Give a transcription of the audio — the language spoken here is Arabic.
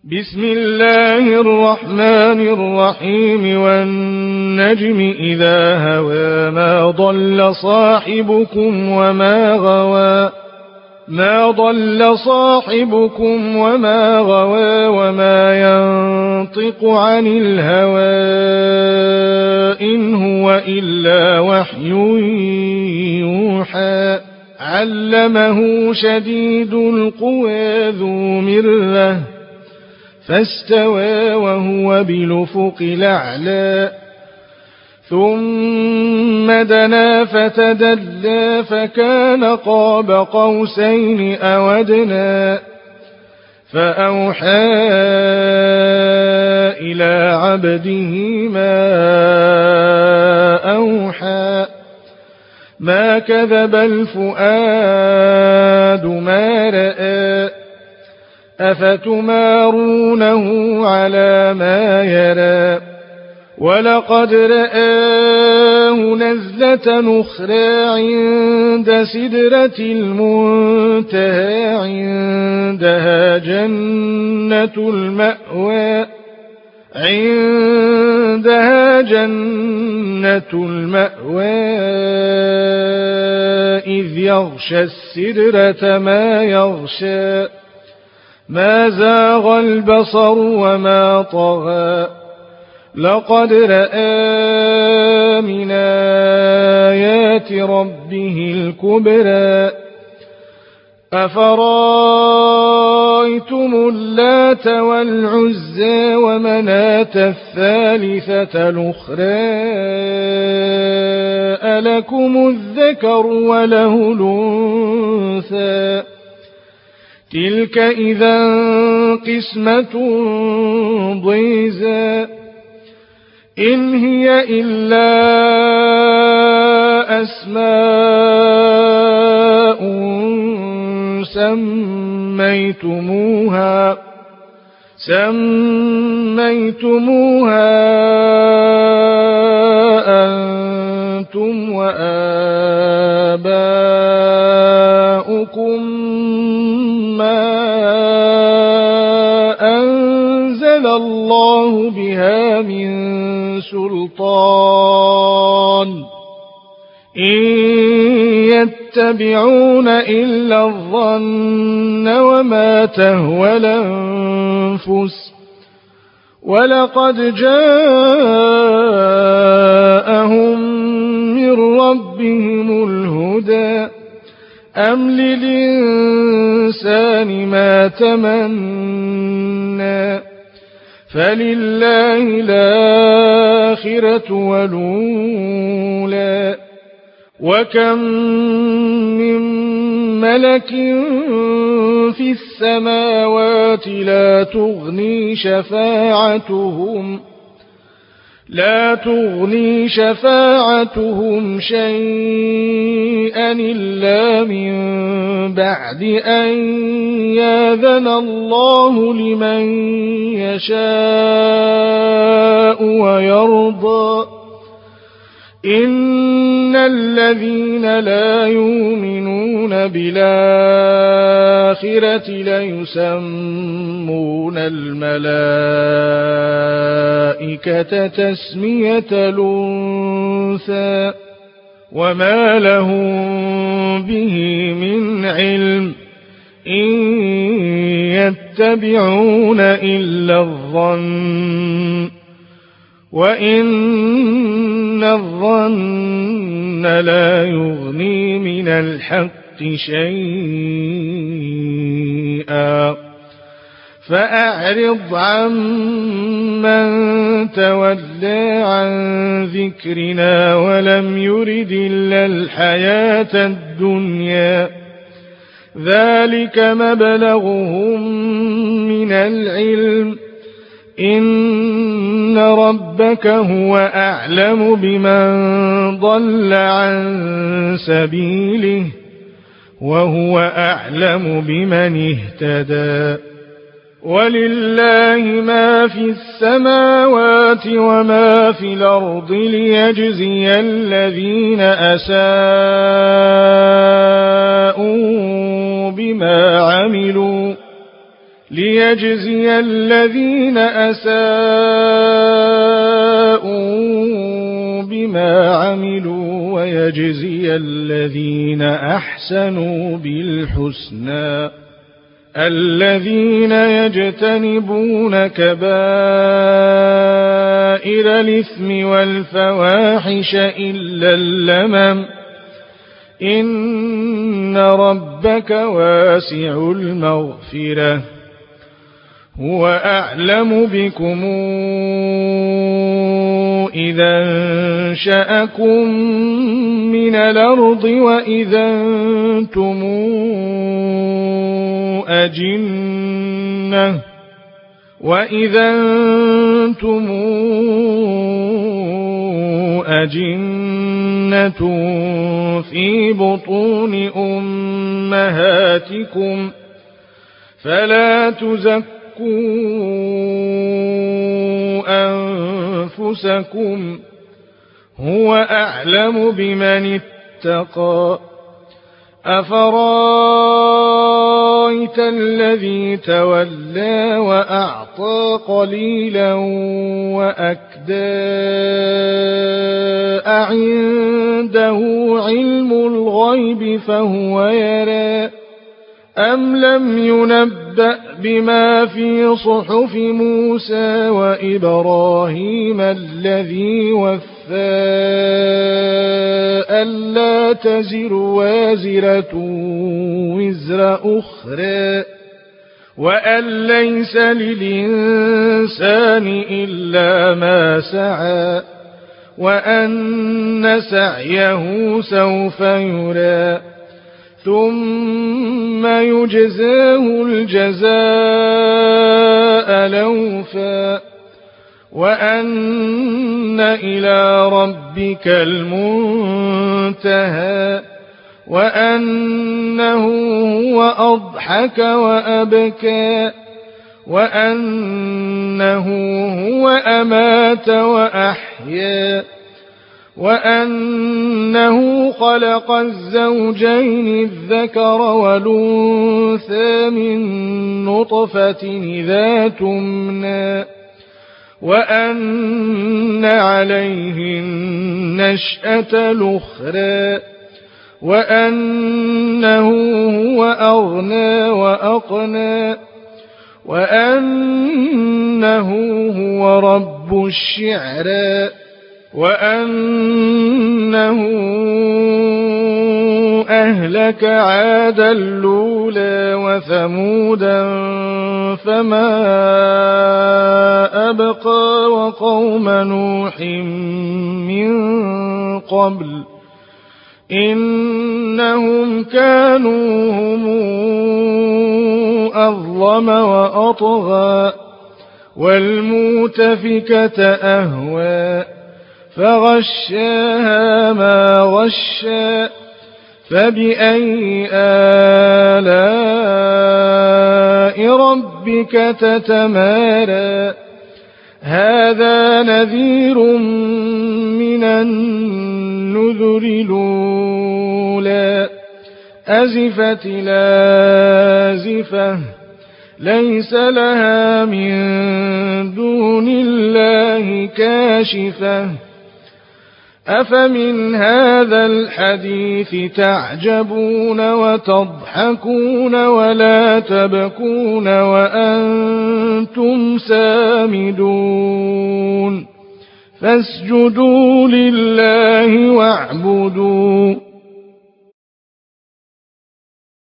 بسم الله الرحمن الرحيم والنجم إذا هوى ما ضل صاحبكم وما غوى وما ينطق عن الهوى إن هو إلا وحي يوحى علمه شديد القوى ذو مرة فاستوى وهو بالأفق الأعلى ثم دنا فتدلى فكان قاب قوسين أو أدنى فأوحى إلى عبده ما أوحى ما كذب الفؤاد ما رأى أفتمارونه على ما يرى ولقد رآه نزلة أخرى عند سدرة المنتهى عندها جنة المأوى إذ يغشى السدرة ما يغشى ما زاغ البصر وما طغى لقد رأى من آيات ربه الكبرى أفرأيتم اللات والعزى ومناة الثالثة الأخرى ألكم الذكر وله الأنثى تلك إذا قسمة ضيزى إن هي إلا أسماء سميتموها أنتم وآباؤكم ما أنزل الله بها من سلطان إن يتبعون إلا الظن وما تهوى الأنفس ولقد جاءهم من ربهم الهدى أم للإنسان ما تمنى فلله الآخرة والأولى وكم من ملك في السماوات لا تغني شفاعتهم شيئا إلا من بعد أن يأذن الله لمن يشاء ويرضى إن الذين لا يؤمنون بالآخرة ليسمون الملائكة تسمية الأنثى وما لهم به من علم إن يتبعون إلا الظن وإن الظن لا يغني من الحق شيئا فأعرض عمن تولى عن ذكرنا ولم يرد إلا الحياة الدنيا ذلك مبلغهم من العلم إن ربك هو أعلم بمن ضل عن سبيله وهو أعلم بمن اهتدى ولله ما في السماوات وما في الأرض ليجزي الذين أساءوا بما عملوا ليجزي الذين أساءوا بما عملوا ويجزي الذين أحسنوا بالحسنى الذين يجتنبون كبائر الإثم والفواحش إلا اللمم إن ربك واسع المغفرة هو أعلم بكم إذا انشأكم من الأرض وإذا أنتم أجنة في بطون أمهاتكم فلا تزكوا أنفسكم هو أعلم بمن اتقى أفرايت الذي تولى وأعطى قليلا وأكدى أعنده علم الغيب فهو يرى أم لم ينبأ بما في صحف موسى وإبراهيم الذي وفى ألا تزر وازرة وزر أخرى وأن ليس للإنسان إلا ما سعى وأن سعيه سوف يرى ثم يجزاه الجزاء الأوفى وأن إلى ربك المنتهى وأنه هو أضحك وأبكى وأنه هو أمات وأحيا وأنه خلق الزوجين الذكر والأنثى من نطفة إذا تمنى وأن عليه النشأة الأخرى وأنه هو أغنى وأقنى وأنه هو رب الشعرى وأنه أهلك عادا الأولى وثمودا فما أبقى وقوم نوح من قبل إنهم كانوا هم أظلم وأطغى والمؤتفكة أهوى فغشاها ما غشى فبأي آلاء ربك تتمارى هذا نذير من النذر الأولى أزفت لازفة ليس لها من دون الله كاشفة أفمن هذا الحديث تعجبون وتضحكون ولا تبكون وأنتم سامدون فاسجدوا لله واعبدوا